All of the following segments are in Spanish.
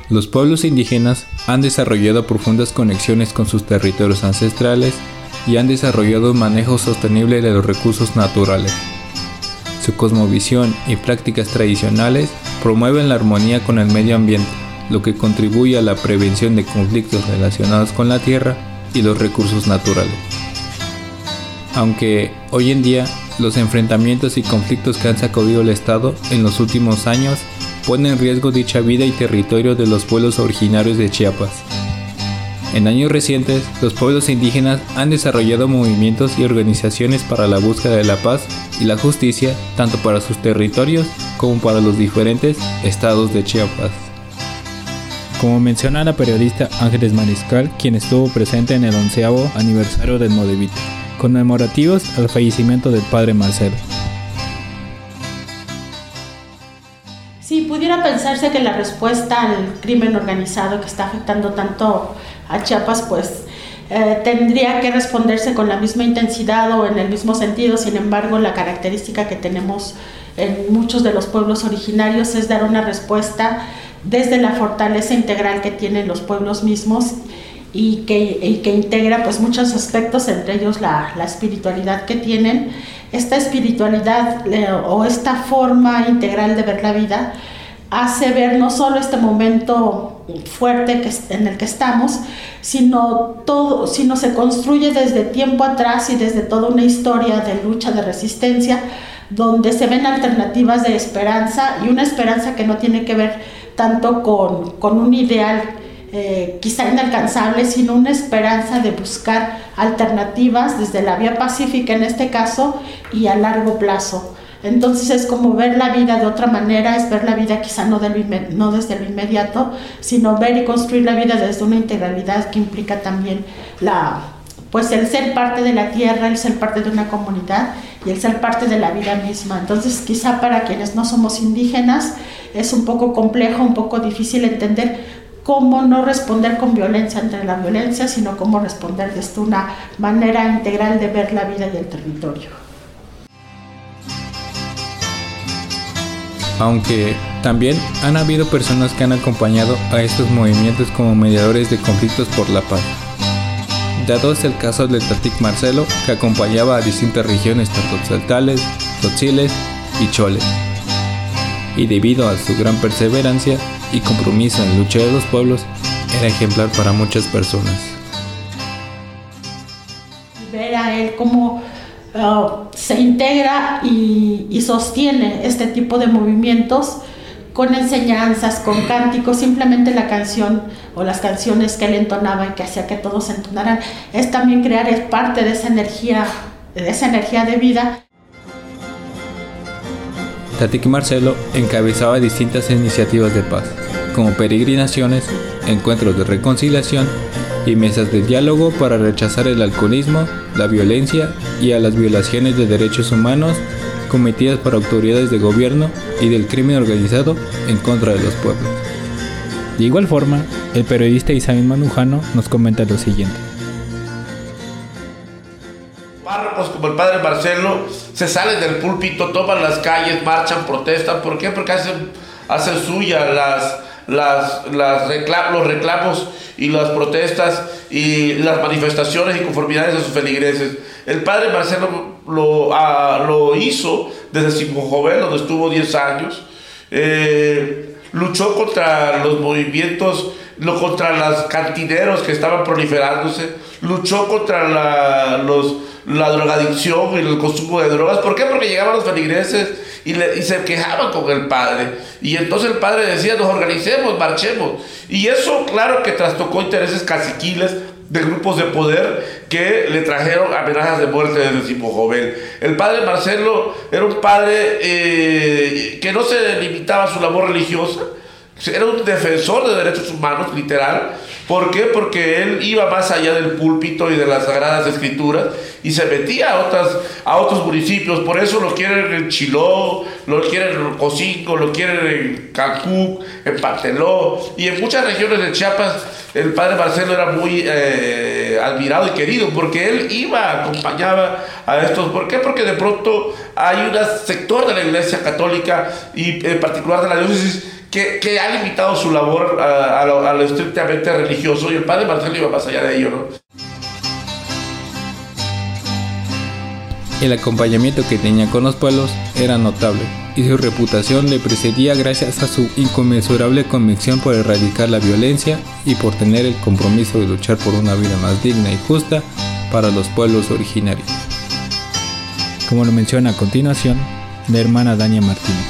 Los pueblos indígenas han desarrollado profundas conexiones con sus territorios ancestrales y han desarrollado un manejo sostenible de los recursos naturales. Su cosmovisión y prácticas tradicionales promueven la armonía con el medio ambiente, lo que contribuye a la prevención de conflictos relacionados con la tierra y los recursos naturales. Aunque hoy en día los enfrentamientos y conflictos que han sacudido el Estado en los últimos años ponen en riesgo dicha vida y territorio de los pueblos originarios de Chiapas. En años recientes, los pueblos indígenas han desarrollado movimientos y organizaciones para la búsqueda de la paz y la justicia, tanto para sus territorios como para los diferentes estados de Chiapas. Como menciona la periodista Ángeles Mariscal, quien estuvo presente en el 11º aniversario del Modevita, conmemorativos al fallecimiento del padre Marcelo. Sí, pudiera pensarse que la respuesta al crimen organizado que está afectando tanto a Chiapas, pues tendría que responderse con la misma intensidad o en el mismo sentido. Sin embargo, la característica que tenemos en muchos de los pueblos originarios es dar una respuesta desde la fortaleza integral que tienen los pueblos mismos y que integra pues muchos aspectos, entre ellos la espiritualidad que tienen. Esta espiritualidad o esta forma integral de ver la vida hace ver no solo este momento fuerte en el que estamos, sino se construye desde tiempo atrás y desde toda una historia de lucha, de resistencia, donde se ven alternativas de esperanza, y una esperanza que no tiene que ver tanto con un ideal quizá inalcanzable, sino una esperanza de buscar alternativas desde la vía pacífica en este caso y a largo plazo. Entonces es como ver la vida de otra manera, es ver la vida quizá no desde lo inmediato, sino ver y construir la vida desde una integralidad que implica también el ser parte de la tierra, el ser parte de una comunidad y el ser parte de la vida misma. Entonces quizá para quienes no somos indígenas es un poco complejo, un poco difícil entender cómo no responder con violencia ante la violencia, sino cómo responder desde una manera integral de ver la vida y el territorio. Aunque también han habido personas que han acompañado a estos movimientos como mediadores de conflictos por la paz. Dado es el caso de Tatic Marcelo, que acompañaba a distintas regiones totzeltales, tzotziles y choles. Y debido a su gran perseverancia y compromiso en la lucha de los pueblos, era ejemplar para muchas personas. Ver a él cómo se integra y sostiene este tipo de movimientos con enseñanzas, con cánticos, simplemente la canción o las canciones que él entonaba y que hacía que todos entonaran, es también es parte de esa energía de vida. Tatic Marcelo encabezaba distintas iniciativas de paz, como peregrinaciones, encuentros de reconciliación y mesas de diálogo para rechazar el alcoholismo, la violencia y a las violaciones de derechos humanos cometidas por autoridades de gobierno y del crimen organizado en contra de los pueblos. De igual forma, el periodista Isabel Manujano nos comenta lo siguiente. Párrocos como el padre Marcelo se salen del púlpito, toman las calles, marchan, protestan. ¿Por qué? Porque hacen suya los reclamos y las protestas y las manifestaciones y conformidades de sus feligreses. El padre Marcelo lo hizo desde Simojovel, donde estuvo 10 años. Luchó contra los movimientos, contra los cantineros que estaban proliferándose, luchó contra la drogadicción y el consumo de drogas. ¿Por qué? Porque llegaban los feligreses y se quejaban con el padre. Y entonces el padre decía, nos organicemos, marchemos. Y eso, claro que trastocó intereses caciquiles de grupos de poder que le trajeron amenazas de muerte desde Simojovel. El padre Marcelo era un padre que no se limitaba a su labor religiosa, era un defensor de derechos humanos, literal. ¿Por qué? Porque él iba más allá del púlpito y de las Sagradas Escrituras y se metía a otros municipios. Por eso lo quieren en Chiló, lo quieren en Ocosingo, lo quieren en Cancún, en Panteló y en muchas regiones de Chiapas. El padre Marcelo era muy admirado y querido porque él acompañaba a estos. ¿Por qué? Porque de pronto hay un sector de la Iglesia Católica y en particular de la diócesis que ha limitado su labor a lo estrictamente religioso, y el padre Marcelo iba más allá de ello, ¿no? El acompañamiento que tenía con los pueblos era notable, y su reputación le precedía gracias a su inconmensurable convicción por erradicar la violencia y por tener el compromiso de luchar por una vida más digna y justa para los pueblos originarios. Como lo menciona a continuación la hermana Dania Martínez.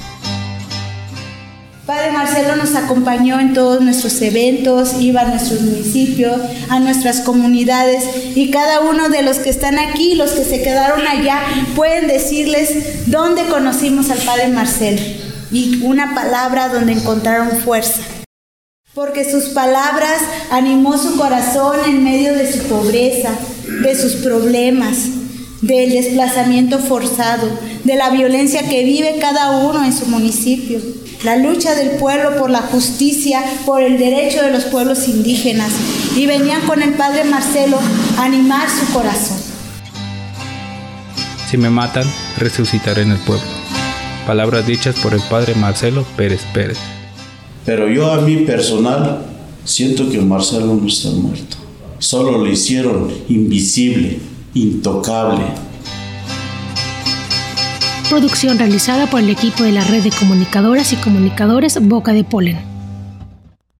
Padre Marcelo nos acompañó en todos nuestros eventos, iba a nuestros municipios, a nuestras comunidades, y cada uno de los que están aquí, los que se quedaron allá, pueden decirles dónde conocimos al Padre Marcelo, y una palabra donde encontraron fuerza. Porque sus palabras animó su corazón en medio de su pobreza, de sus problemas, del desplazamiento forzado, de la violencia que vive cada uno en su municipio, la lucha del pueblo por la justicia, por el derecho de los pueblos indígenas, y venían con el Padre Marcelo a animar su corazón. Si me matan, resucitaré en el pueblo. Palabras dichas por el Padre Marcelo Pérez Pérez. Pero yo, a mí personal, siento que Marcelo no está muerto. Solo lo hicieron invisible, intocable. Producción realizada por el equipo de la Red de Comunicadoras y Comunicadores Boca de Polen.